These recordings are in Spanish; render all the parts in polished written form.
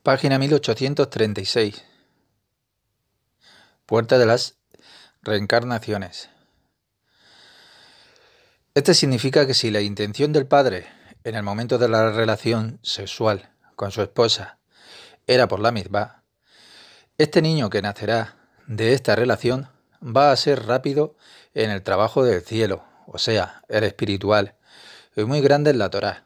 Página 1836. Puerta de las reencarnaciones. Este significa que si la intención del padre en el momento de la relación sexual con su esposa era por la mitzvah, este niño que nacerá de esta relación va a ser rápido en el trabajo del cielo, o sea, el espiritual, y muy grande en la Torá.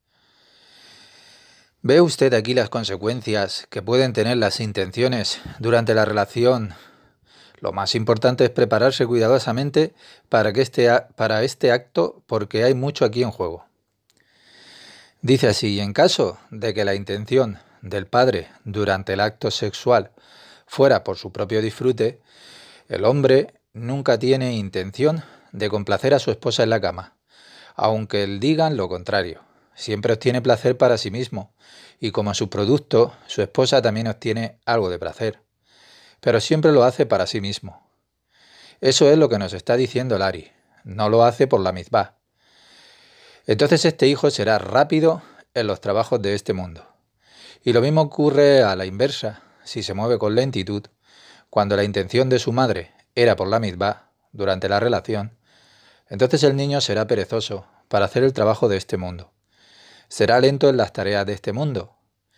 ¿Ve usted aquí las consecuencias que pueden tener las intenciones durante la relación? Lo más importante es prepararse cuidadosamente para este acto porque hay mucho aquí en juego. Dice así, en caso de que la intención del padre durante el acto sexual fuera por su propio disfrute, el hombre nunca tiene intención de complacer a su esposa en la cama, aunque él digan lo contrario. Siempre obtiene placer para sí mismo, y como subproducto, su esposa también obtiene algo de placer, pero siempre lo hace para sí mismo. Eso es lo que nos está diciendo Lari, no lo hace por la mitzvah. Entonces este hijo será rápido en los trabajos de este mundo. Y lo mismo ocurre a la inversa, si se mueve con lentitud, cuando la intención de su madre era por la mitzvah durante la relación, entonces el niño será perezoso para hacer el trabajo de este mundo. Será lento en las tareas de este mundo.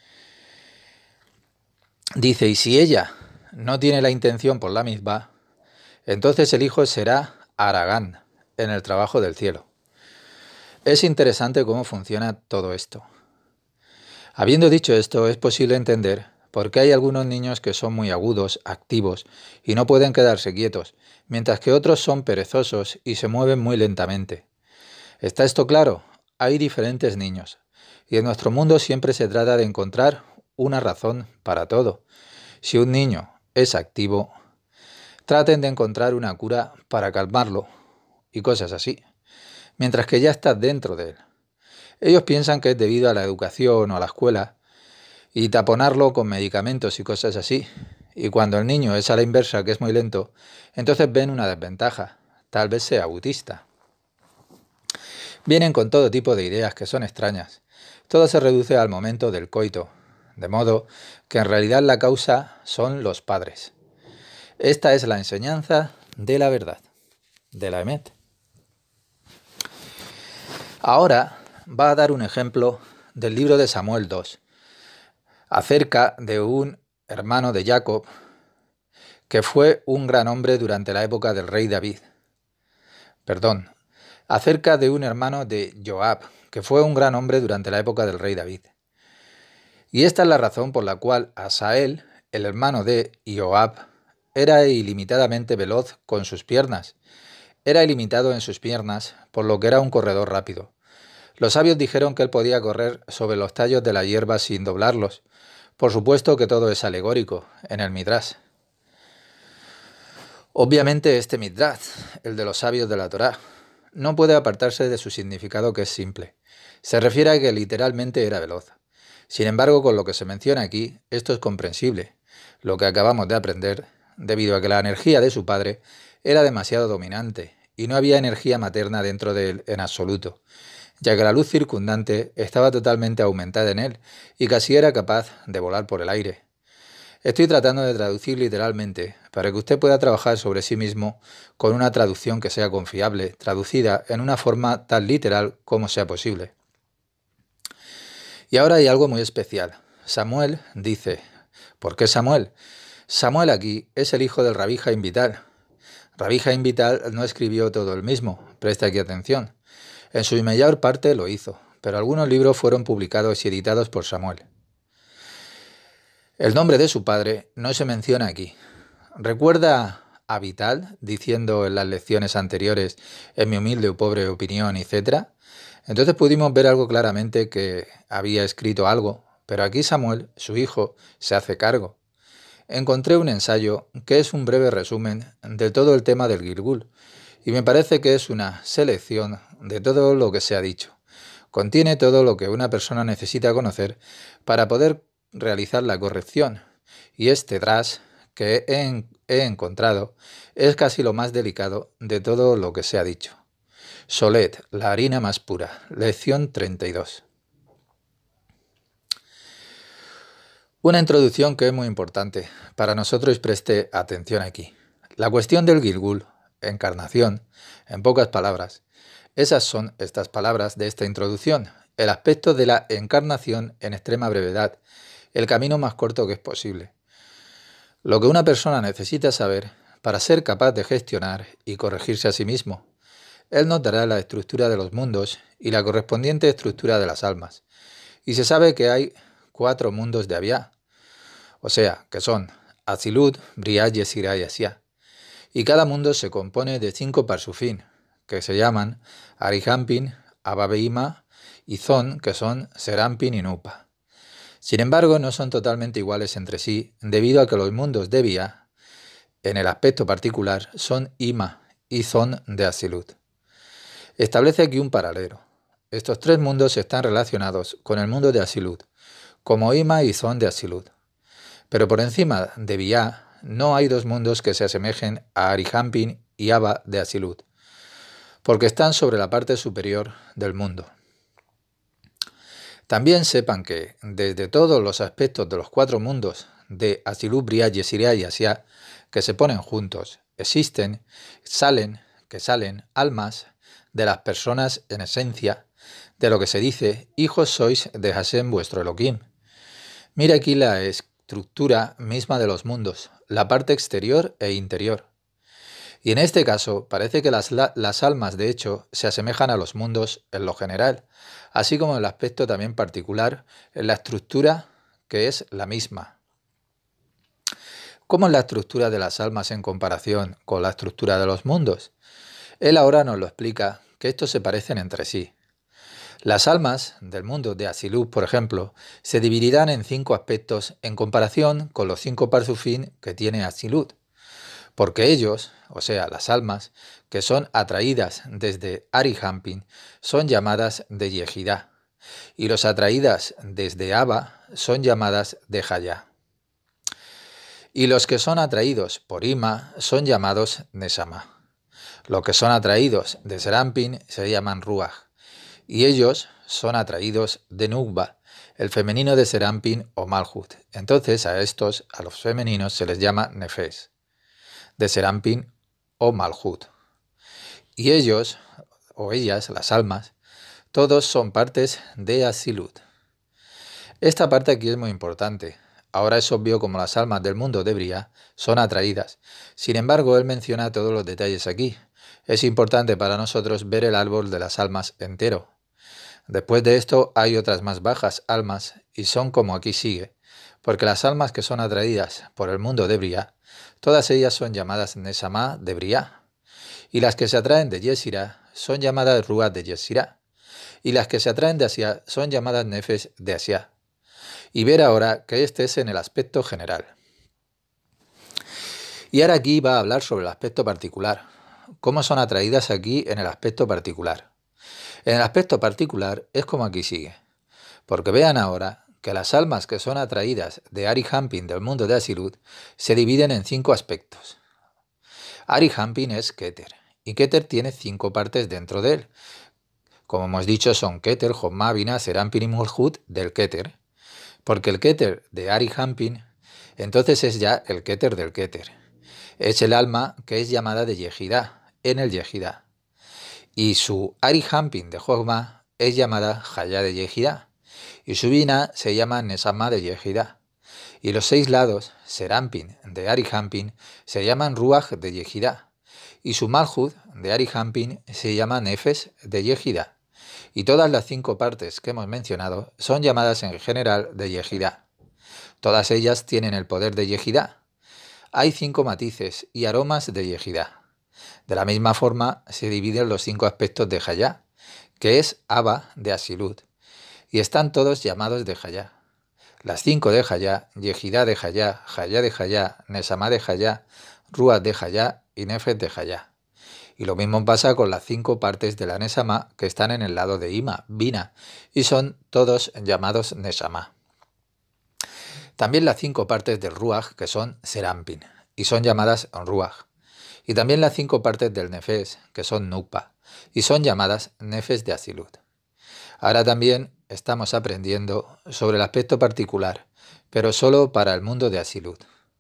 Dice, y si ella no tiene la intención por la mitzvah, entonces el hijo será haragán en el trabajo del cielo. Es interesante cómo funciona todo esto. Habiendo dicho esto, es posible entender por qué hay algunos niños que son muy agudos, activos, y no pueden quedarse quietos, mientras que otros son perezosos y se mueven muy lentamente. ¿Está esto claro? Hay diferentes niños, y en nuestro mundo siempre se trata de encontrar una razón para todo. Si un niño es activo, traten de encontrar una cura para calmarlo, y cosas así, mientras que ya está dentro de él. Ellos piensan que es debido a la educación o a la escuela, y taponarlo con medicamentos y cosas así. Y cuando el niño es a la inversa, que es muy lento, entonces ven una desventaja, tal vez sea autista. Vienen con todo tipo de ideas que son extrañas. Todo se reduce al momento del coito, de modo que en realidad la causa son los padres. Esta es la enseñanza de la verdad, de la Emet. Ahora va a dar un ejemplo del libro de Samuel 2, acerca de un hermano de Jacob que fue un gran hombre durante la época del rey David. Acerca de un hermano de Joab, que fue un gran hombre durante la época del rey David. Y esta es la razón por la cual Asael, el hermano de Joab, era ilimitadamente veloz con sus piernas. Era ilimitado en sus piernas, por lo que era un corredor rápido. Los sabios dijeron que él podía correr sobre los tallos de la hierba sin doblarlos. Por supuesto que todo es alegórico en el Midrash. Obviamente este Midrash, el de los sabios de la Torá, no puede apartarse de su significado, que es simple. Se refiere a que literalmente era veloz. Sin embargo, con lo que se menciona aquí, esto es comprensible, lo que acabamos de aprender, debido a que la energía de su padre era demasiado dominante y no había energía materna dentro de él en absoluto, ya que la luz circundante estaba totalmente aumentada en él y casi era capaz de volar por el aire. Estoy tratando de traducir literalmente para que usted pueda trabajar sobre sí mismo con una traducción que sea confiable, traducida en una forma tan literal como sea posible. Y ahora hay algo muy especial. Samuel dice, ¿por qué Samuel? Samuel aquí es el hijo del Rabí Jaim Vital. Rabí Jaim Vital no escribió todo él mismo, preste aquí atención. En su mayor parte lo hizo, pero algunos libros fueron publicados y editados por Samuel. El nombre de su padre no se menciona aquí. ¿Recuerda a Vital diciendo en las lecciones anteriores, en mi humilde o pobre opinión, etc.? Entonces pudimos ver algo claramente que había escrito algo, pero aquí Samuel, su hijo, se hace cargo. Encontré un ensayo que es un breve resumen de todo el tema del Gilgul, y me parece que es una selección de todo lo que se ha dicho. Contiene todo lo que una persona necesita conocer para poder realizar la corrección, y este drash que he encontrado es casi lo más delicado de todo lo que se ha dicho. Solet, la harina más pura, lección 32. Una introducción que es muy importante para nosotros y preste atención aquí. La cuestión del Gilgul, encarnación, en pocas palabras. Esas son estas palabras de esta introducción. El aspecto de la encarnación en extrema brevedad, el camino más corto que es posible. Lo que una persona necesita saber para ser capaz de gestionar y corregirse a sí mismo. Él nos dará la estructura de los mundos y la correspondiente estructura de las almas. Y se sabe que hay 4 mundos de Aviá, o sea, que son Atzilut, Briah, Yetzirah y Asiá. Y cada mundo se compone de 5 parsufín, que se llaman Arihampin, Abba Behima y Zon, que son Serampin y Nupa. Sin embargo, no son totalmente iguales entre sí, debido a que los mundos de Biá, en el aspecto particular, son Ima y Zon de Atzilut. Establece aquí un paralelo. Estos 3 mundos están relacionados con el mundo de Atzilut, como Ima y Zon de Atzilut. Pero por encima de Biá no hay 2 mundos que se asemejen a Arihampin y Abba de Atzilut, porque están sobre la parte superior del mundo. También sepan que, desde todos los aspectos de los 4 mundos de Atzilut, Briah, Yetzirah y Asiá, que se ponen juntos, existen, que salen almas de las personas en esencia, de lo que se dice, hijos sois de Hashem vuestro Elohim. Mira aquí la estructura misma de los mundos, la parte exterior e interior. Y en este caso parece que las almas de hecho se asemejan a los mundos en lo general, así como en el aspecto también particular, en la estructura que es la misma. ¿Cómo es la estructura de las almas en comparación con la estructura de los mundos? Él ahora nos lo explica, que estos se parecen entre sí. Las almas del mundo de Atzilut, por ejemplo, se dividirán en 5 aspectos en comparación con los 5 parsufín que tiene Atzilut. Porque ellos, o sea, las almas, que son atraídas desde Arihampin, son llamadas de Yehidá, y los atraídas desde Abba son llamadas de Hayá. Y los que son atraídos por Ima son llamados Nesama. Los que son atraídos de Serampin se llaman Ruach, y ellos son atraídos de Nukba, el femenino de Serampin o Malhut. Entonces a los femeninos, se les llama Nefes, de Serampin o Malhut. Y ellos, o ellas, las almas, todos son partes de Atzilut. Esta parte aquí es muy importante. Ahora es obvio como las almas del mundo de Briah son atraídas. Sin embargo, él menciona todos los detalles aquí. Es importante para nosotros ver el árbol de las almas entero. Después de esto hay otras más bajas almas y son como aquí sigue, porque las almas que son atraídas por el mundo de Briah, todas ellas son llamadas Nesamá de Briah, y las que se atraen de Yetzirah son llamadas Ruach de Yetzirah, y las que se atraen de Asiá son llamadas Nefes de Asiá. Y ver ahora que este es en el aspecto general. Y ahora aquí va a hablar sobre el aspecto particular. ¿Cómo son atraídas aquí en el aspecto particular? En el aspecto particular es como aquí sigue. Porque vean ahora que las almas que son atraídas de Arihampin del mundo de Atzilut se dividen en 5 aspectos. Arihampin es Keter, y Keter tiene 5 partes dentro de él. Como hemos dicho, son Keter, Jomá, Binah, Serampin y Malhut del Keter. Porque el Keter de Arihampin, entonces es ya el Keter del Keter. Es el alma que es llamada de Yehidá, en el Yehidá. Y su Arihampin de Jogma es llamada Hayá de Yehidá. Y su Binah se llama Nesama de Yehidá. Y los 6 lados, Serampin de Arihampin, se llaman Ruach de Yehidá. Y su Malhut de Arihampin se llama Nefes de Yehidá. Y todas las 5 partes que hemos mencionado son llamadas en general de Yehidá. Todas ellas tienen el poder de Yehidá. Hay 5 matices y aromas de Yehidá. De la misma forma se dividen los 5 aspectos de Hayá, que es Abba de Atzilut, y están todos llamados de Hayá. Las 5 de Hayá, Yehidá de Hayá, Hayá de Hayá, Nesamá de Hayá, Ruach de Hayá y Nefes de Hayá. Y lo mismo pasa con las 5 partes de la Nesamá que están en el lado de Ima, Binah, y son todos llamados Nesamá. También las 5 partes del Ruach, que son Serampin, y son llamadas Ruach. Y también las 5 partes del Nefes, que son Nukpa, y son llamadas Nefes de Atzilut. Ahora también estamos aprendiendo sobre el aspecto particular, pero solo para el mundo de Asilut.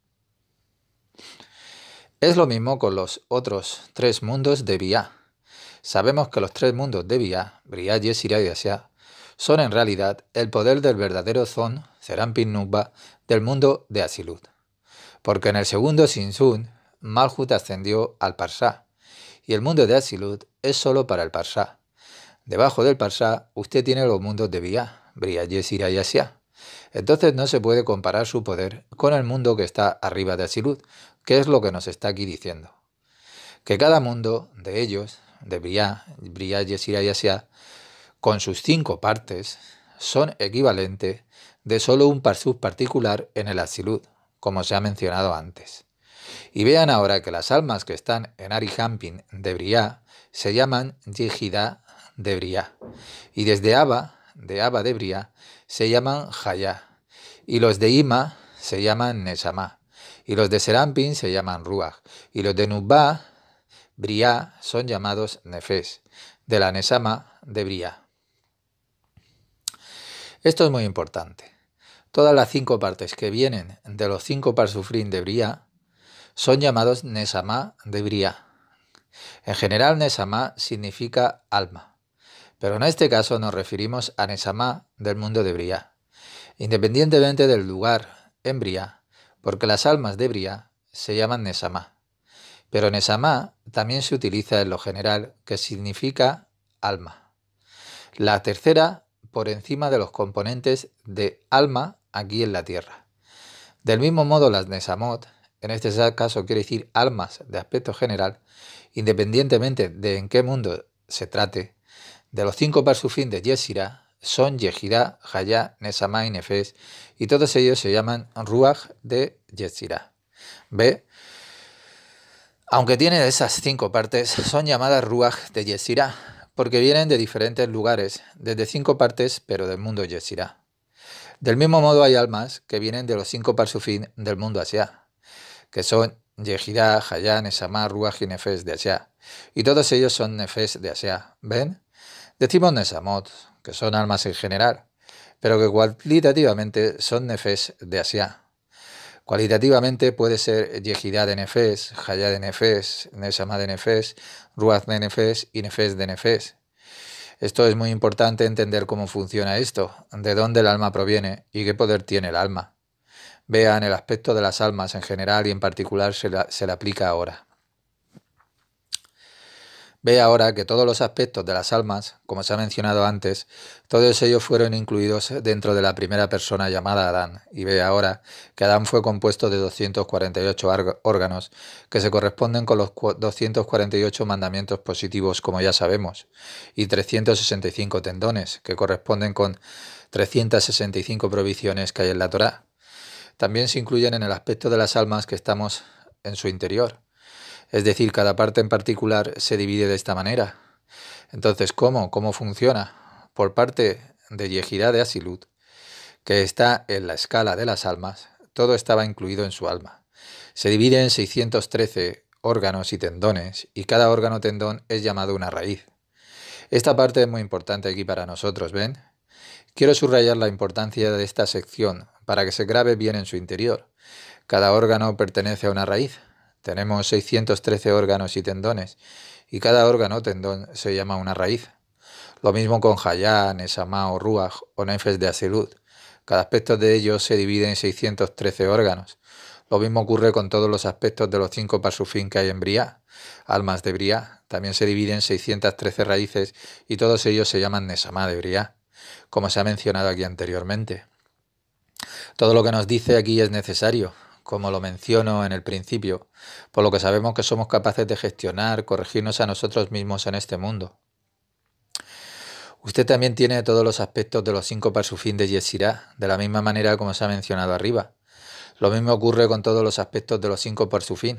Es lo mismo con los otros 3 mundos de Briah. Sabemos que los 3 mundos de Briah, Yetzirah y Asiah, son en realidad el poder del verdadero Zon, Serampin Nukba, del mundo de Asilut. Porque en el segundo Sinsun, Malhut ascendió al Parsá, y el mundo de Asilut es solo para el Parsá. Debajo del Parsá, usted tiene los mundos de Briah, Yetzirah y Asiah. Entonces no se puede comparar su poder con el mundo que está arriba de Asilut, que es lo que nos está aquí diciendo. Que cada mundo de ellos, de Briah, Yetzirah y Asiah, con sus 5 partes, son equivalentes de solo un parsub particular en el Asilut, como se ha mencionado antes. Y vean ahora que las almas que están en Arihampin de Briah se llaman Yehidá de Briah, y desde Abba de Briah, se llaman Hayá, y los de Ima se llaman Nesamá, y los de Serampin se llaman Ruach, y los de Nubá, Briah, son llamados Nefesh, de la Nesama de Briah. Esto es muy importante. Todas las 5 partes que vienen de los 5 parsufrim de Briah son llamados Nesamá de Briah. En general, Nesamá significa alma, pero en este caso nos referimos a Nesamá del mundo de Briah, independientemente del lugar en Briah, porque las almas de Briah se llaman Nesamá. Pero Nesamá también se utiliza en lo general, que significa alma. La tercera por encima de los componentes de alma aquí en la tierra. Del mismo modo, las Nesamot, en este caso quiere decir almas de aspecto general, independientemente de en qué mundo se trate, de los 5 parsufim de Yetzirah, son Yehidá, Hayá, Nesamá y Nefesh, y todos ellos se llaman Ruach de Yetzirah. ¿Ve? Aunque tienen esas 5 partes, son llamadas Ruach de Yetzirah, porque vienen de diferentes lugares, desde 5 partes, pero del mundo Yetzirah. Del mismo modo hay almas que vienen de los 5 parsufim del mundo Asiah, que son Yehidá, Hayá, Nesamá, Ruach y Nefesh de Asiah, y todos ellos son Nefesh de Asiah. ¿Ven? Decimos Nesamot, que son almas en general, pero que cualitativamente son Nefesh de Asiah. Cualitativamente puede ser Yehidá de Nefesh, Hayá de Nefesh, Nesamá de Nefesh, Ruach de Nefesh y Nefesh de Nefesh. Esto es muy importante entender cómo funciona esto, de dónde el alma proviene y qué poder tiene el alma. Vean el aspecto de las almas en general y en particular se le aplica ahora. Ve ahora que todos los aspectos de las almas, como se ha mencionado antes, todos ellos fueron incluidos dentro de la primera persona llamada Adán. Y ve ahora que Adán fue compuesto de 248 órganos, que se corresponden con los 248 mandamientos positivos, como ya sabemos, y 365 tendones, que corresponden con 365 prohibiciones que hay en la Torá. También se incluyen en el aspecto de las almas que estamos en su interior. Es decir, cada parte en particular se divide de esta manera. Entonces, ¿cómo? ¿Cómo funciona? Por parte de Yehidá de Asilut, que está en la escala de las almas, todo estaba incluido en su alma. Se divide en 613 órganos y tendones, y cada órgano tendón es llamado una raíz. Esta parte es muy importante aquí para nosotros, ¿ven? Quiero subrayar la importancia de esta sección para que se grabe bien en su interior. Cada órgano pertenece a una raíz. Tenemos 613 órganos y tendones, y cada órgano o tendón se llama una raíz. Lo mismo con Hayá, Nesamá o Ruach o Nefesh de Asilut. Cada aspecto de ellos se divide en 613 órganos. Lo mismo ocurre con todos los aspectos de los 5 parsufim que hay en Briah. Almas de Briah también se dividen en 613 raíces y todos ellos se llaman Nesamá de Briah, como se ha mencionado aquí anteriormente. Todo lo que nos dice aquí es necesario, como lo menciono en el principio, por lo que sabemos que somos capaces de gestionar, corregirnos a nosotros mismos en este mundo. Usted también tiene todos los aspectos de los 5 parsufim de Yetzirah, de la misma manera como se ha mencionado arriba. Lo mismo ocurre con todos los aspectos de los 5 parsufim.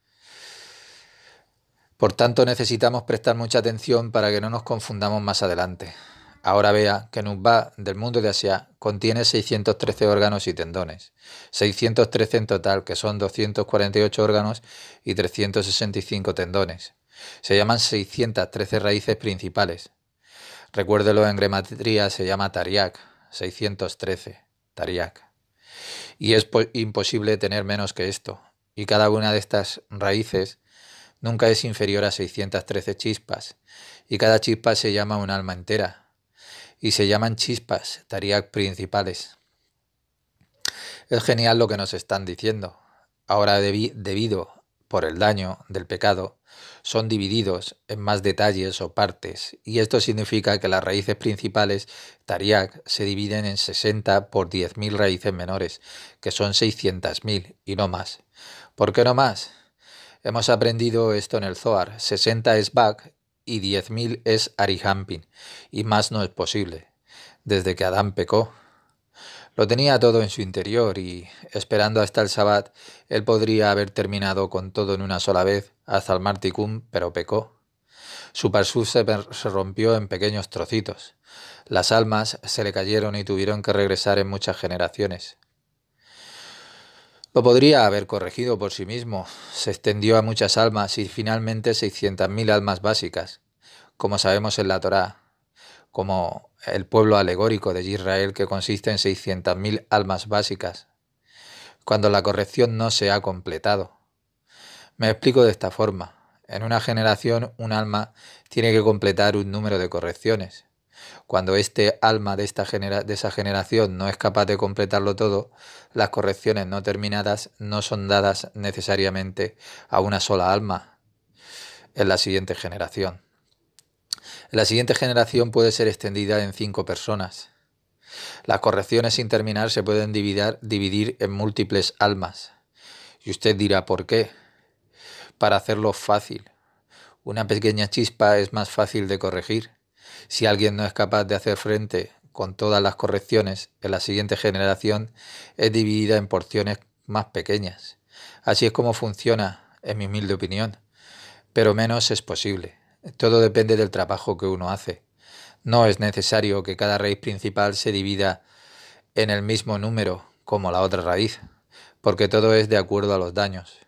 Por tanto, necesitamos prestar mucha atención para que no nos confundamos más adelante. Ahora vea que Nubá del mundo de Asiah contiene 613 órganos y tendones, 613 en total, que son 248 órganos y 365 tendones. Se llaman 613 raíces principales. Recuérdelo, en gematría se llama Tariak, 613, Tariak. Y es imposible tener menos que esto. Y cada una de estas raíces nunca es inferior a 613 chispas. Y cada chispa se llama un alma entera. Y se llaman chispas, tariaq principales. Es genial lo que nos están diciendo. Ahora debido por el daño del pecado, son divididos en más detalles o partes, y esto significa que las raíces principales, tariaq, se dividen en 60 por 10.000 raíces menores, que son 600.000 y no más. ¿Por qué no más? Hemos aprendido esto en el Zohar. 60 es Bak y 10.000 es Arihampin, y más no es posible, desde que Adán pecó. Lo tenía todo en su interior y, esperando hasta el Sabbat, él podría haber terminado con todo en una sola vez, hasta el Martikum, pero pecó. Su parsuf se rompió en pequeños trocitos. Las almas se le cayeron y tuvieron que regresar en muchas generaciones. Lo podría haber corregido por sí mismo. Se extendió a muchas almas y finalmente 600.000 almas básicas, como sabemos en la Torá, como el pueblo alegórico de Israel, que consiste en 600.000 almas básicas, cuando la corrección no se ha completado. Me explico de esta forma. En una generación, un alma tiene que completar un número de correcciones. Cuando este alma de esa generación no es capaz de completarlo todo, las correcciones no terminadas no son dadas necesariamente a una sola alma en la siguiente generación. La siguiente generación puede ser extendida en 5 personas. Las correcciones sin terminar se pueden dividir en múltiples almas. Y usted dirá, ¿por qué? Para hacerlo fácil. Una pequeña chispa es más fácil de corregir. Si alguien no es capaz de hacer frente con todas las correcciones, en la siguiente generación es dividida en porciones más pequeñas. Así es como funciona, en mi humilde opinión. Pero menos es posible. Todo depende del trabajo que uno hace. No es necesario que cada raíz principal se divida en el mismo número como la otra raíz, porque todo es de acuerdo a los daños.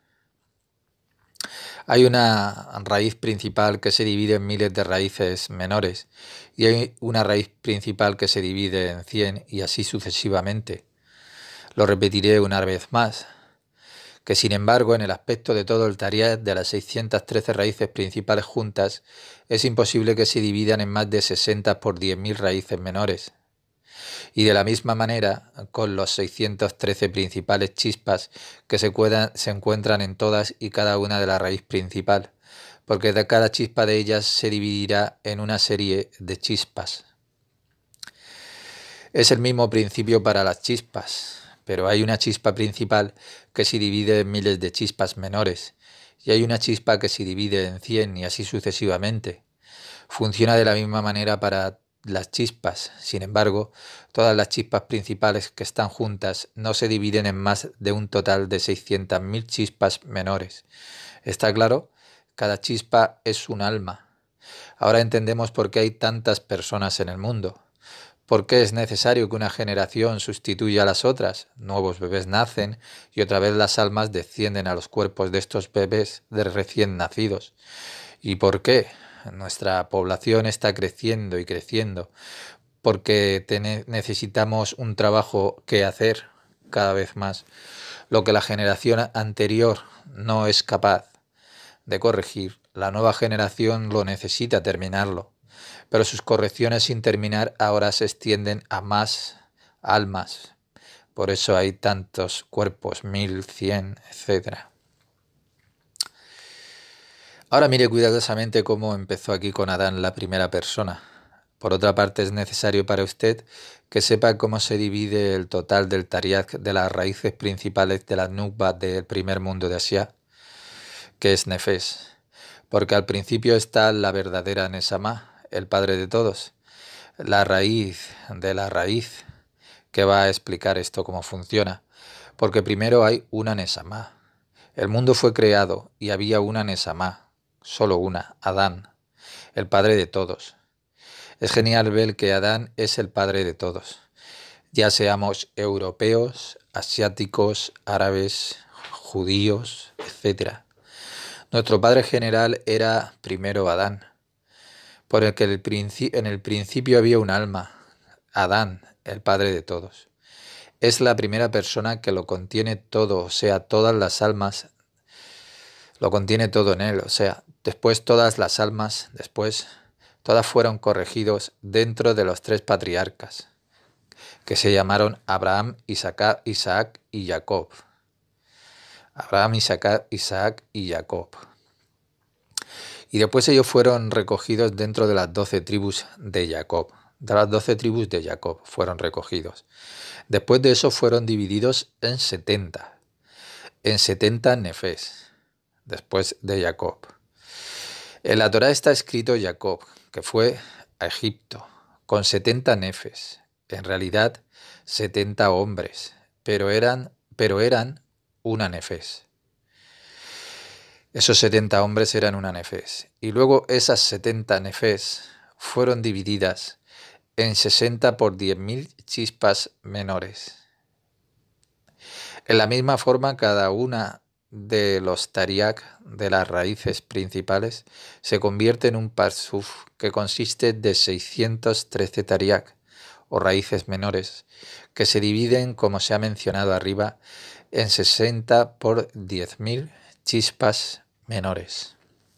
Hay una raíz principal que se divide en miles de raíces menores y hay una raíz principal que se divide en 100 y así sucesivamente. Lo repetiré una vez más, que sin embargo en el aspecto de todo el tariaq de las 613 raíces principales juntas es imposible que se dividan en más de 60 por 10.000 raíces menores. Y de la misma manera con los 613 principales chispas que se encuentran en todas y cada una de la raíz principal, porque de cada chispa de ellas se dividirá en una serie de chispas. Es el mismo principio para las chispas, pero hay una chispa principal que se divide en miles de chispas menores, y hay una chispa que se divide en 100 y así sucesivamente. Funciona de la misma manera para las chispas. Sin embargo, todas las chispas principales que están juntas no se dividen en más de un total de 600.000 chispas menores. ¿Está claro? Cada chispa es un alma. Ahora entendemos por qué hay tantas personas en el mundo. ¿Por qué es necesario que una generación sustituya a las otras? Nuevos bebés nacen y otra vez las almas descienden a los cuerpos de estos bebés de recién nacidos. ¿Y por qué? Nuestra población está creciendo y creciendo porque necesitamos un trabajo que hacer cada vez más. Lo que la generación anterior no es capaz de corregir, la nueva generación lo necesita terminarlo. Pero sus correcciones sin terminar ahora se extienden a más almas. Por eso hay tantos cuerpos, 1.000, 100, etc. Ahora mire cuidadosamente cómo empezó aquí con Adán la primera persona. Por otra parte, es necesario para usted que sepa cómo se divide el total del tariaq de las raíces principales de la nukba del primer mundo de Asia, que es Nefesh. Porque al principio está la verdadera Neshama, el padre de todos, la raíz de la raíz, que va a explicar esto cómo funciona. Porque primero hay una Neshama. El mundo fue creado y había una Neshama, solo una, Adán, el padre de todos. Es genial ver que Adán es el padre de todos, ya seamos europeos, asiáticos, árabes, judíos, etc. Nuestro padre general era primero Adán, por el que en el principio había un alma, Adán, el padre de todos. Es la primera persona que lo contiene todo, o sea, todas las almas, lo contiene todo en él, o sea, después todas las almas, después todas fueron corregidos dentro de los tres patriarcas, que se llamaron Abraham, Isaac y Jacob. Abraham, Isaac y Jacob. Y después ellos fueron recogidos dentro de las 12 tribus de Jacob. De las 12 tribus de Jacob fueron recogidos. Después de eso fueron divididos en 70 nefes, después de Jacob. En la Torá está escrito Jacob, que fue a Egipto, con 70 nefes, en realidad 70 hombres, pero eran una nefes. Esos 70 hombres eran una nefes. Y luego esas 70 nefes fueron divididas en 60 por 10.000 chispas menores. En la misma forma, cada una de los tariak, de las raíces principales, se convierte en un parsuf que consiste de 613 tariak, o raíces menores, que se dividen, como se ha mencionado arriba, en 60 por 10.000 chispas menores.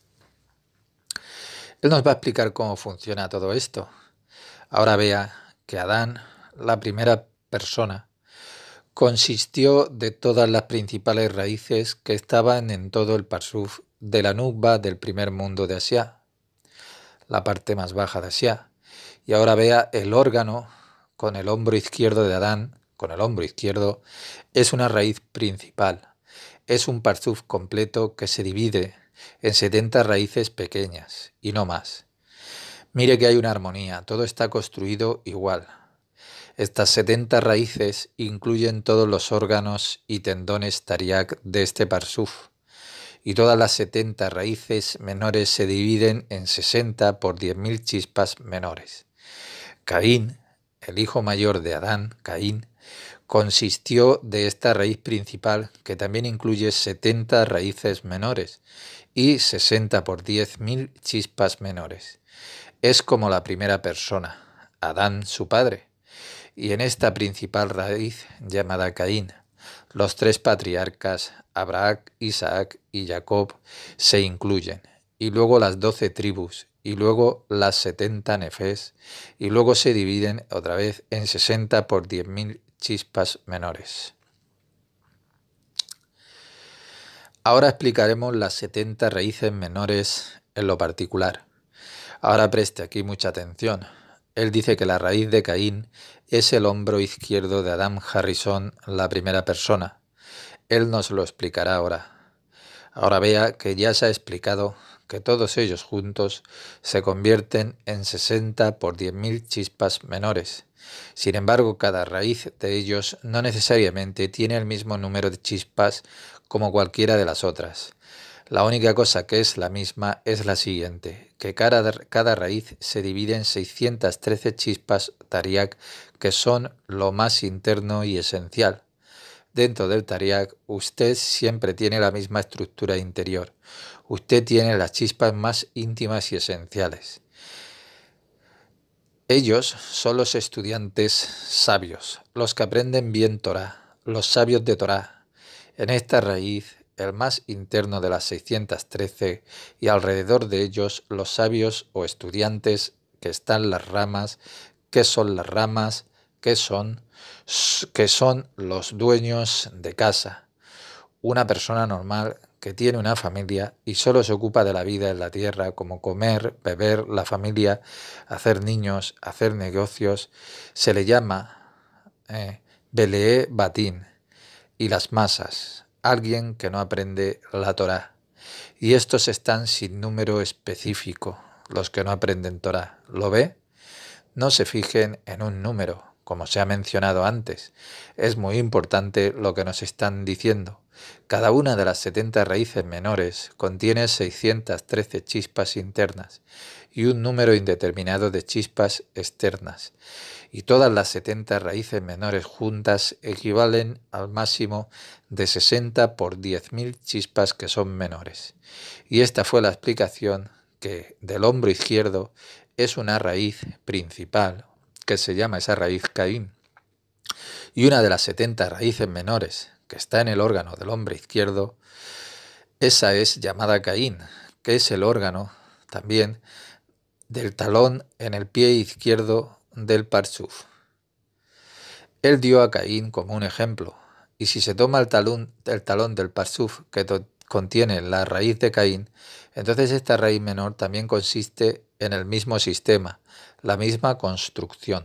Él nos va a explicar cómo funciona todo esto. Ahora vea que Adán, la primera persona, consistió de todas las principales raíces que estaban en todo el parsuf de la nukba del primer mundo de Asia, la parte más baja de Asia. Y ahora vea el órgano con el hombro izquierdo de Adán, con el hombro izquierdo, es una raíz principal. Es un parsuf completo que se divide en 70 raíces pequeñas y no más. Mire que hay una armonía, todo está construido igual. Estas 70 raíces incluyen todos los órganos y tendones tariak de este parsuf, y todas las 70 raíces menores se dividen en 60 por 10.000 chispas menores. Caín, el hijo mayor de Adán, Caín, consistió de esta raíz principal que también incluye 70 raíces menores y 60 por 10.000 chispas menores. Es como la primera persona, Adán su padre, y en esta principal raíz llamada Caín, los tres patriarcas, Abraham, Isaac y Jacob, se incluyen, y luego las 12 tribus, y luego las 70 nefes, y luego se dividen otra vez en 60 por 10.000 chispas menores. Ahora explicaremos las 70 raíces menores en lo particular. Ahora preste aquí mucha atención. Él dice que la raíz de Caín es el hombro izquierdo de Adam Harrison, la primera persona. Él nos lo explicará ahora. Ahora vea que ya se ha explicado que todos ellos juntos se convierten en 60 por 10.000 chispas menores. Sin embargo, cada raíz de ellos no necesariamente tiene el mismo número de chispas como cualquiera de las otras. La única cosa que es la misma es la siguiente, que cada raíz se divide en 613 chispas tariak, que son lo más interno y esencial. Dentro del tariak, usted siempre tiene la misma estructura interior. Usted tiene las chispas más íntimas y esenciales. Ellos son los estudiantes sabios, los que aprenden bien Torá, los sabios de Torá. En esta raíz, el más interno de las 613, y alrededor de ellos los sabios o estudiantes, que están las ramas. ¿Qué son las ramas? ¿Qué son? Que son los dueños de casa. Una persona normal que tiene una familia y solo se ocupa de la vida en la tierra, como comer, beber, la familia, hacer niños, hacer negocios, se le llama Belee Batín, y las masas, alguien que no aprende la Torá. Y estos están sin número específico, los que no aprenden Torá. ¿Lo ve? No se fijen en un número, como se ha mencionado antes. Es muy importante lo que nos están diciendo. Cada una de las 70 raíces menores contiene 613 chispas internas y un número indeterminado de chispas externas. Y todas las 70 raíces menores juntas equivalen al máximo de 60 por 10.000 chispas que son menores. Y esta fue la explicación que del hombro izquierdo es una raíz principal, que se llama esa raíz Caín. Y una de las 70 raíces menores que está en el órgano del hombre izquierdo, esa es llamada Caín, que es el órgano también del talón en el pie izquierdo del Parsuf. Él dio a Caín como un ejemplo, y si se toma el talón del Parsuf que contiene la raíz de Caín, entonces esta raíz menor también consiste en el mismo sistema, la misma construcción.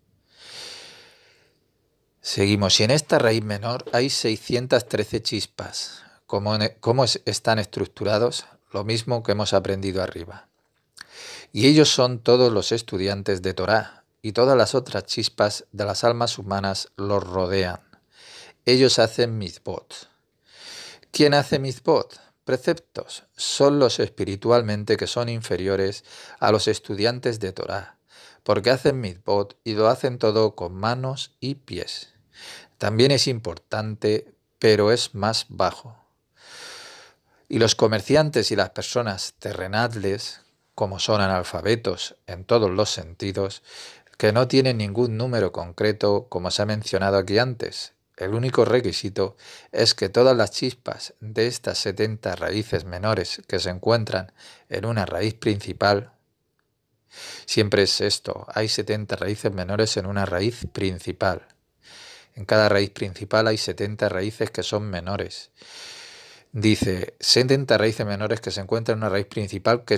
Seguimos, y en esta raíz menor hay 613 chispas. ¿Cómo están estructurados? Lo mismo que hemos aprendido arriba. Y ellos son todos los estudiantes de Torá, y todas las otras chispas de las almas humanas los rodean. Ellos hacen mitzvot. ¿Quién hace mitzvot? Preceptos. Son los espiritualmente que son inferiores a los estudiantes de Torá, porque hacen mitzvot y lo hacen todo con manos y pies. También es importante, pero es más bajo. Y los comerciantes y las personas terrenales, como son analfabetos en todos los sentidos, que no tienen ningún número concreto, como se ha mencionado aquí antes. El único requisito es que todas las chispas de estas 70 raíces menores que se encuentran en una raíz principal, siempre es esto, hay 70 raíces menores en una raíz principal. En cada raíz principal hay 70 raíces que son menores. Dice, 70 raíces menores que se encuentran en una raíz principal que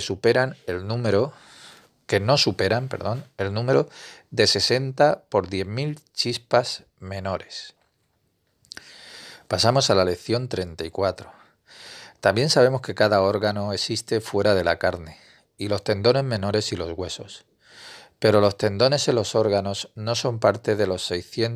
no superan, el número de 60 por 10.000 chispas menores. Pasamos a la lección 34. También sabemos que cada órgano existe fuera de la carne, y los tendones menores y los huesos. Pero los tendones en los órganos no son parte de los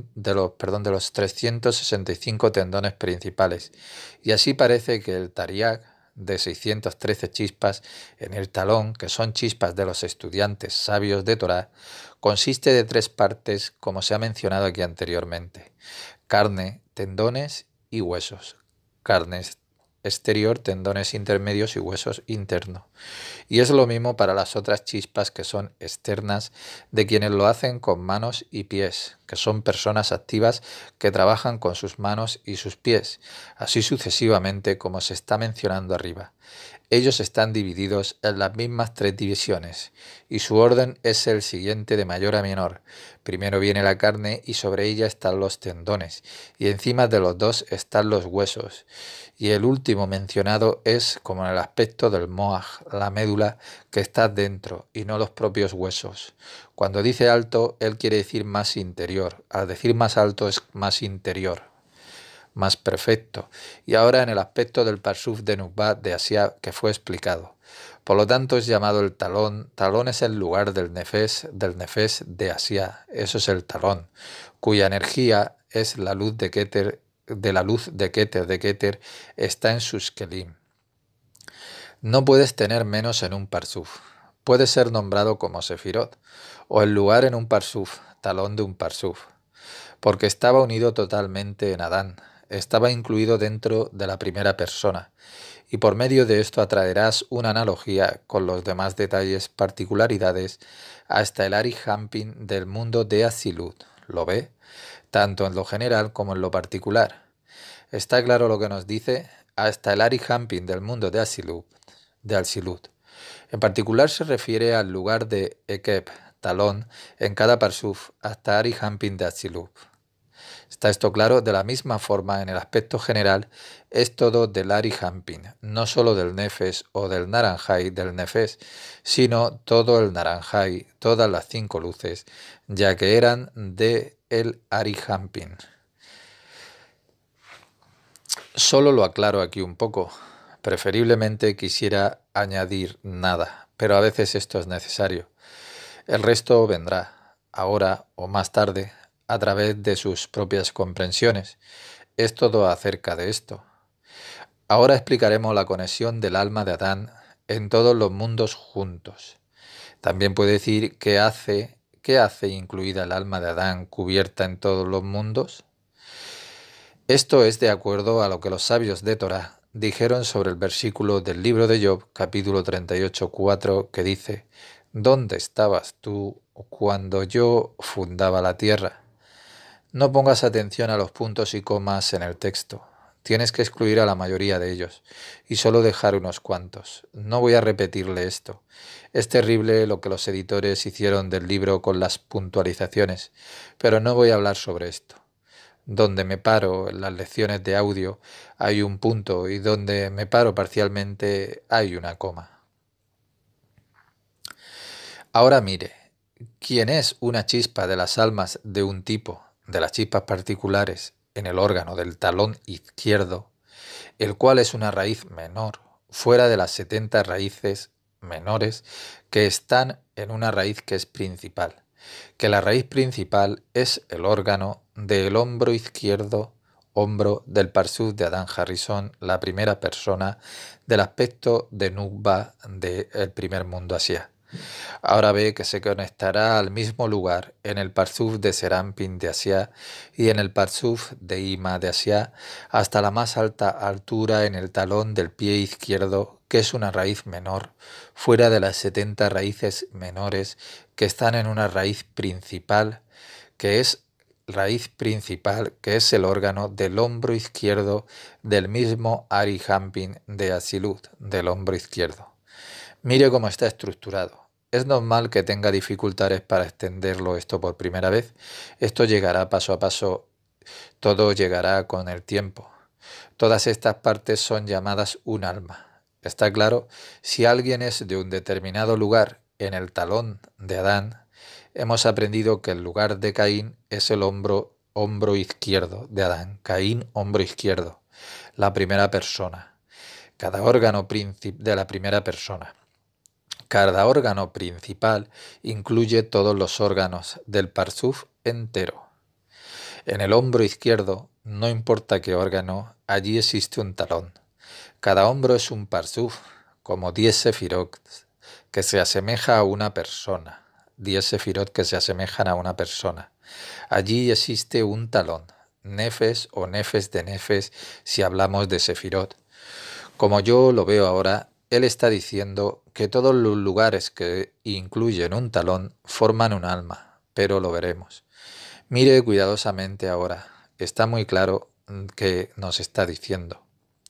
365 tendones principales, y así parece que el tariag de 613 chispas en el talón, que son chispas de los estudiantes sabios de Torá, consiste de 3 partes, como se ha mencionado aquí anteriormente: carne, tendones y huesos. Carne exterior, tendones intermedios y huesos internos. Y es lo mismo para las otras chispas que son externas, de quienes lo hacen con manos y pies, que son personas activas que trabajan con sus manos y sus pies, así sucesivamente como se está mencionando arriba. Ellos están divididos en las mismas 3 divisiones, y su orden es el siguiente de mayor a menor. Primero viene la carne y sobre ella están los tendones, y encima de los dos están los huesos. Y el último mencionado es como en el aspecto del moaj, la médula que está dentro y no los propios huesos. Cuando dice alto, él quiere decir más interior. Al decir más alto es más interior, más perfecto. Y ahora en el aspecto del Parsuf de Nukba de Asia que fue explicado. Por lo tanto es llamado el talón. Talón es el lugar del nefes de Asia. Eso es el talón, cuya energía es la luz de Keter, de Keter está en sus kelim. No puedes tener menos en un Parsuf. Puede ser nombrado como Sefirot, o el lugar en un Parsuf, talón de un Parsuf, porque estaba unido totalmente en Adán, estaba incluido dentro de la primera persona, y por medio de esto atraerás una analogía con los demás detalles, particularidades, hasta el Ari Hampin del mundo de Asilut. ¿Lo ve? Tanto en lo general como en lo particular. ¿Está claro lo que nos dice? Hasta el Ari Hampin del mundo de Asilut. En particular se refiere al lugar de Ekeb, talón, en cada Parsuf, hasta Ari Hampin de Asilut. ¿Está esto claro? De la misma forma, en el aspecto general, es todo del Ari Hampin, no solo del Nefes o del Naranjai del Nefes, sino todo el Naranjai, todas las 5 luces, ya que eran de el Ari Hampin. Solo lo aclaro aquí un poco. Preferiblemente quisiera añadir nada, pero a veces esto es necesario. El resto vendrá, ahora o más tarde, a través de sus propias comprensiones. Es todo acerca de esto. Ahora explicaremos la conexión del alma de Adán en todos los mundos juntos. También puede decir qué hace incluida el alma de Adán cubierta en todos los mundos. Esto es de acuerdo a lo que los sabios de Torá dijeron sobre el versículo del libro de Job, capítulo 38:4, que dice: ¿Dónde estabas tú cuando yo fundaba la tierra? No pongas atención a los puntos y comas en el texto. Tienes que excluir a la mayoría de ellos y solo dejar unos cuantos. No voy a repetirle esto. Es terrible lo que los editores hicieron del libro con las puntualizaciones, pero no voy a hablar sobre esto. Donde me paro en las lecciones de audio hay un punto y donde me paro parcialmente hay una coma. Ahora mire, ¿quién es una chispa de las almas de un tipo, de las chispas particulares, en el órgano del talón izquierdo, el cual es una raíz menor, fuera de las 70 raíces menores que están en una raíz que es principal, que la raíz principal es el órgano del hombro izquierdo, hombro del Parsuf de Adam Harrison, la primera persona del aspecto de Nukba del primer mundo Asia. Ahora ve que se conectará al mismo lugar en el Parsuf de Serampin de Asia y en el Parsuf de Ima de Asia hasta la más alta altura en el talón del pie izquierdo, que es una raíz menor, fuera de las 70 raíces menores que están en una raíz principal, que es el órgano del hombro izquierdo del mismo Arihampin de Asilut, del hombro izquierdo. Mire cómo está estructurado. Es normal que tenga dificultades para extenderlo esto por primera vez. Esto llegará paso a paso, todo llegará con el tiempo. Todas estas partes son llamadas un alma. Está claro, si alguien es de un determinado lugar en el talón de Adán, hemos aprendido que el lugar de Caín es el hombro izquierdo de Adán. Caín, hombro izquierdo, la primera persona. Cada órgano de la primera persona. Cada órgano principal incluye todos los órganos del Parsuf entero. En el hombro izquierdo, no importa qué órgano, allí existe un talón. Cada hombro es un Parsuf, como 10 sefirot, que se asemeja a una persona. 10 sefirot que se asemejan a una persona. Allí existe un talón, nefes o nefes de nefes si hablamos de sefirot. Como yo lo veo ahora, él está diciendo que todos los lugares que incluyen un talón forman un alma, pero lo veremos. Mire cuidadosamente ahora, está muy claro que nos está diciendo.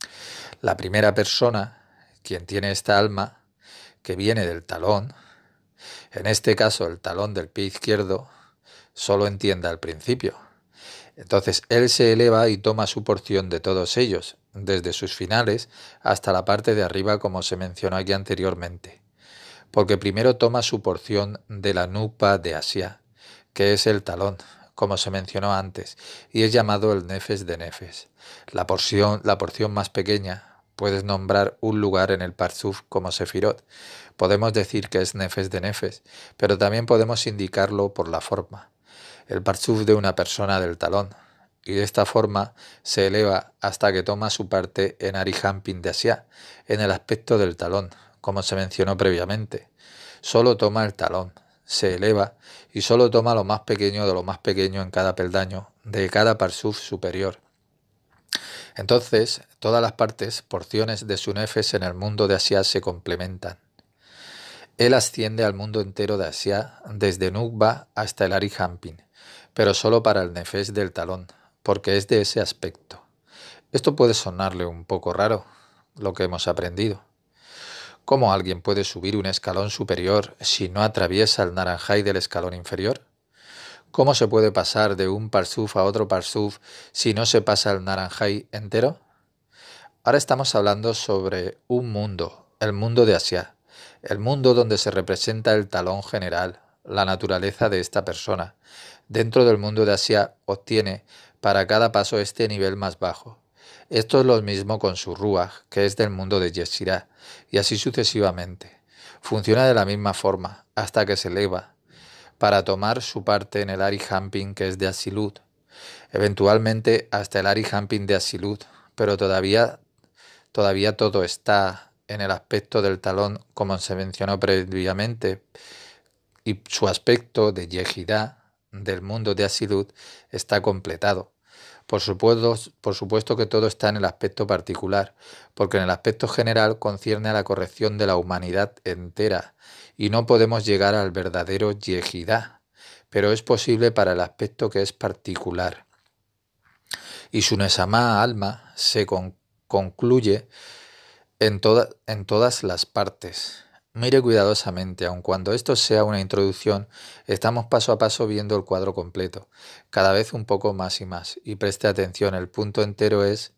La primera persona, quien tiene esta alma, que viene del talón, en este caso el talón del pie izquierdo, solo entiende al principio. Entonces él se eleva y toma su porción de todos ellos, desde sus finales hasta la parte de arriba como se mencionó aquí anteriormente, porque primero toma su porción de la nupa de Asia, que es el talón, como se mencionó antes, y es llamado el nefes de nefes. La porción más pequeña, puedes nombrar un lugar en el Parsuf como Sefirot. Podemos decir que es nefes de nefes, pero también podemos indicarlo por la forma. El Parsuf de una persona del talón, y de esta forma se eleva hasta que toma su parte en Arihampin de Asia, en el aspecto del talón, como se mencionó previamente. Solo toma el talón, se eleva y solo toma lo más pequeño de lo más pequeño en cada peldaño de cada Parsuf superior. Entonces, todas las partes, porciones de su nefes en el mundo de Asia se complementan. Él asciende al mundo entero de Asia, desde Nukba hasta el Arihampin, pero solo para el nefes del talón, porque es de ese aspecto. Esto puede sonarle un poco raro, lo que hemos aprendido. ¿Cómo alguien puede subir un escalón superior si no atraviesa el naranjay del escalón inferior? ¿Cómo se puede pasar de un Parsuf a otro Parsuf si no se pasa el naranjay entero? Ahora estamos hablando sobre un mundo, el mundo de Asia, el mundo donde se representa el talón general, la naturaleza de esta persona. Dentro del mundo de Asia obtiene para cada paso este nivel más bajo. Esto es lo mismo con su Ruach, que es del mundo de Yeshirah, y así sucesivamente. Funciona de la misma forma, hasta que se eleva, para tomar su parte en el Arihampin, que es de Asilut, eventualmente hasta el Arihampin de Asilut, pero todavía todo está en el aspecto del talón, como se mencionó previamente, y su aspecto de Yehidá, del mundo de Asilut, está completado. Por supuesto que todo está en el aspecto particular, porque en el aspecto general concierne a la corrección de la humanidad entera, y no podemos llegar al verdadero Yehidá. pero es posible para el aspecto que es particular. Y su Nesama alma se concluye en todas las partes. Mire cuidadosamente, aun cuando esto sea una introducción, estamos paso a paso viendo el cuadro completo, cada vez un poco más y más. Y preste atención, el punto entero es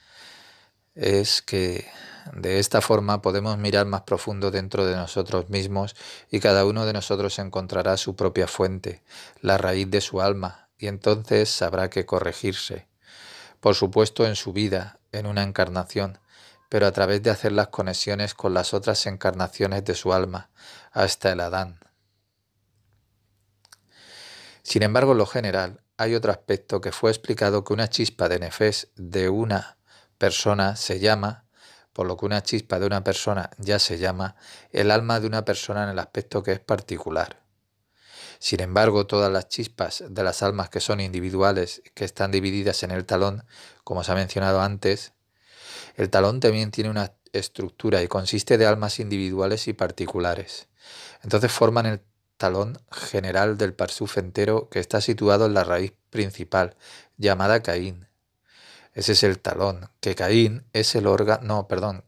que de esta forma podemos mirar más profundo dentro de nosotros mismos y cada uno de nosotros encontrará su propia fuente, la raíz de su alma, y entonces sabrá que corregirse. Por supuesto en su vida, en una encarnación, pero a través de hacer las conexiones con las otras encarnaciones de su alma, hasta el Adán. Sin embargo, en lo general, hay otro aspecto que fue explicado que una chispa de nefés de una persona se llama, por lo que una chispa de una persona ya se llama, el alma de una persona en el aspecto que es particular. Sin embargo, todas las chispas de las almas que son individuales, que están divididas en el talón, como se ha mencionado antes, el talón también tiene una estructura y consiste de almas individuales y particulares. Entonces forman el talón general del Parsuf entero que está situado en la raíz principal, llamada Caín. Ese es el talón, que Caín es el órgano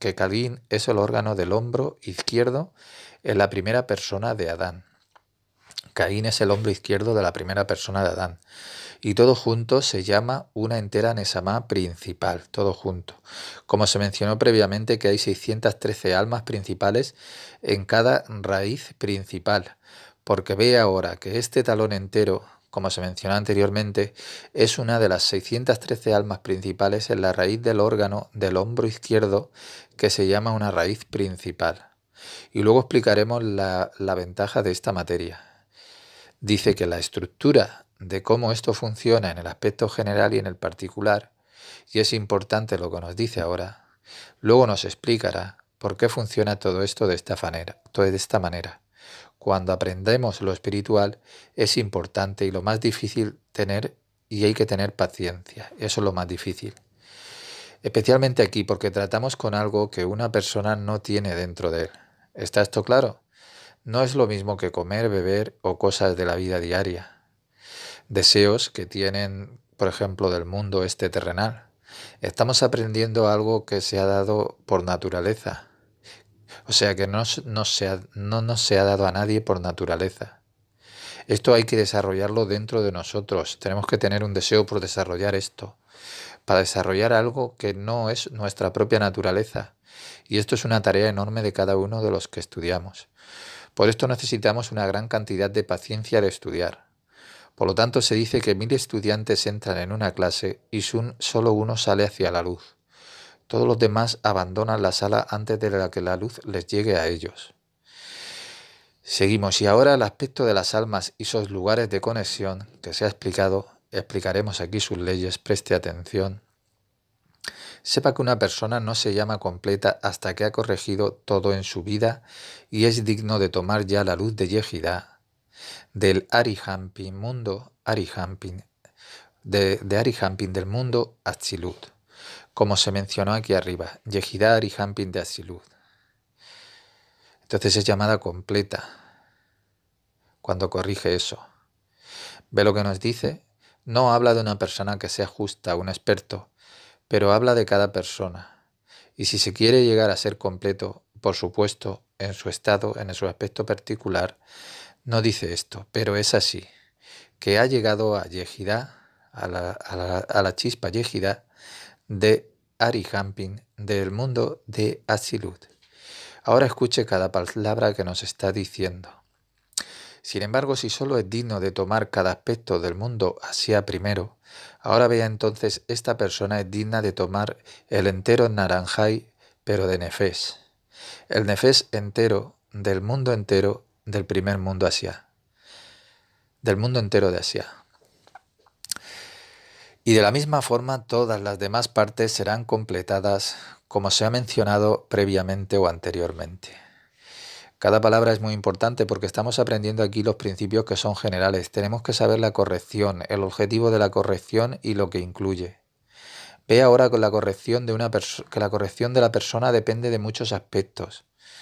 del hombro izquierdo en la primera persona de Adán. Caín es el hombro izquierdo de la primera persona de Adán. Y todo junto se llama una entera Nesama principal, todo junto. Como se mencionó previamente que hay 613 almas principales en cada raíz principal, porque ve ahora que este talón entero, como se mencionó anteriormente, es una de las 613 almas principales en la raíz del órgano del hombro izquierdo que se llama una raíz principal. Y luego explicaremos la ventaja de esta materia. Dice que la estructura de cómo esto funciona en el aspecto general y en el particular, y es importante lo que nos dice ahora, luego nos explicará por qué funciona todo esto de esta manera. Cuando aprendemos lo espiritual es importante y lo más difícil y hay que tener paciencia, eso es lo más difícil. Especialmente aquí porque tratamos con algo que una persona no tiene dentro de él. ¿Está esto claro? No es lo mismo que comer, beber o cosas de la vida diaria. Deseos que tienen, por ejemplo, del mundo terrenal. Estamos aprendiendo algo que se ha dado por naturaleza. O sea que no nos se ha dado a nadie por naturaleza. Esto hay que desarrollarlo dentro de nosotros. Tenemos que tener un deseo por desarrollar esto. Para desarrollar algo que no es nuestra propia naturaleza. Y esto es una tarea enorme de cada uno de los que estudiamos. Por esto necesitamos una gran cantidad de paciencia de estudiar. Por lo tanto, se dice que 1000 estudiantes entran en una clase y solo uno sale hacia la luz. Todos los demás abandonan la sala antes de que la luz les llegue a ellos. Seguimos, y ahora el aspecto de las almas y sus lugares de conexión, que se ha explicado, explicaremos aquí sus leyes, preste atención. Sepa que una persona no se llama completa hasta que ha corregido todo en su vida y es digno de tomar ya la luz de Yehidá, del Arihampin, mundo Arihampin, de Arihampin del mundo Atzilut, como se mencionó aquí arriba, Yehidá Arihampin de Atzilut. Entonces es llamada completa cuando corrige eso. ¿Ve lo que nos dice? No habla de una persona que sea justa, un experto, pero habla de cada persona. Y si se quiere llegar a ser completo, por supuesto, en su estado, en su aspecto particular, no dice esto, pero es así, que ha llegado a Yehidá, a la chispa Yehidá de Arihampin, del mundo de Atzilut. Ahora escuche cada palabra que nos está diciendo. Sin embargo, si solo es digno de tomar cada aspecto del mundo Asia primero, ahora vea entonces esta persona es digna de tomar el entero Naranjai, pero de Nefés. El Nefés entero del mundo entero del primer mundo Asia. Del mundo entero de Asia. Y de la misma forma todas las demás partes serán completadas como se ha mencionado previamente o anteriormente. Cada palabra es muy importante porque estamos aprendiendo aquí los principios que son generales. Tenemos que saber la corrección, el objetivo de la corrección y lo que incluye. Ve ahora con la corrección que la corrección de la persona depende de muchos aspectos.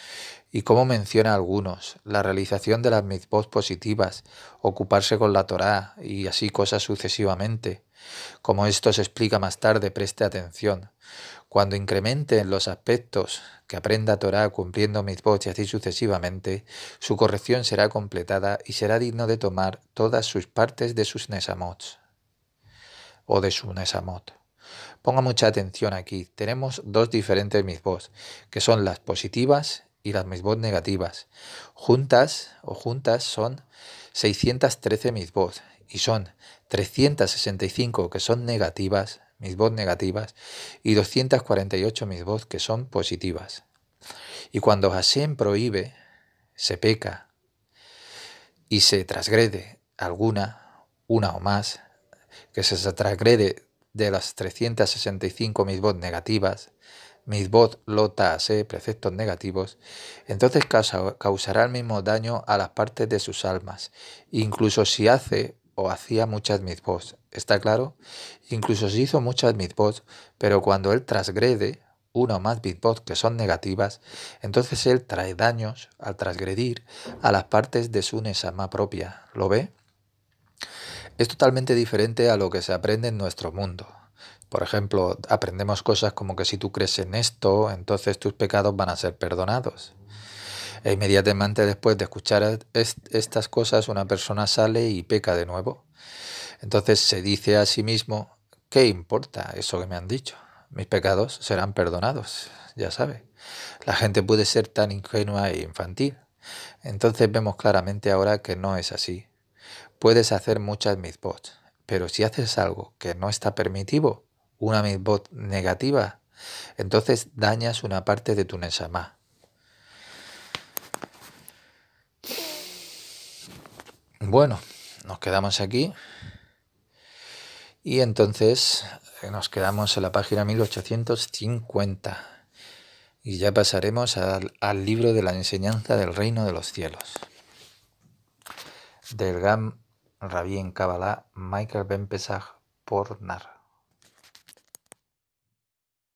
Y como menciona algunos, la realización de las mitzvot positivas, ocuparse con la Torá y así cosas sucesivamente. Como esto se explica más tarde, preste atención. Cuando incremente en los aspectos que aprenda Torá cumpliendo mitzvot y así sucesivamente, su corrección será completada y será digno de tomar todas sus partes de sus nesamot o de su nesamot. Ponga mucha atención aquí. Tenemos dos diferentes mitzvot, que son las positivas y las mitzvot negativas. Juntas son 613 mitzvot y son 365 que son negativas, mitzvot negativas, y 248 mitzvot que son positivas. Y cuando Hashem prohíbe, se peca y se transgrede alguna, una o más, que se transgrede de las 365 mitzvot negativas, mitzvot lo ta'aseh, preceptos negativos, entonces causará el mismo daño a las partes de sus almas, incluso si hace o hacía muchas mitzvot. ¿Está claro? Incluso si hizo muchas mitzvot, pero cuando él transgrede una o más mitzvot que son negativas, entonces él trae daños al transgredir a las partes de su nesama propia. ¿Lo ve? Es totalmente diferente a lo que se aprende en nuestro mundo. Por ejemplo, aprendemos cosas como que si tú crees en esto, entonces tus pecados van a ser perdonados. E inmediatamente después de escuchar estas cosas, una persona sale y peca de nuevo. Entonces se dice a sí mismo, ¿qué importa eso que me han dicho? Mis pecados serán perdonados, ya sabe. La gente puede ser tan ingenua e infantil. Entonces vemos claramente ahora que no es así. Puedes hacer muchas mitzvot, pero si haces algo que no está permitido, una mitzvot negativa, entonces dañas una parte de tu neshamá. Bueno, nos quedamos aquí y entonces nos quedamos en la página 1850 y ya pasaremos al libro de la enseñanza del reino de los cielos, del Gam Rabí en Kabbalah, Michael Ben Pesach Pornar.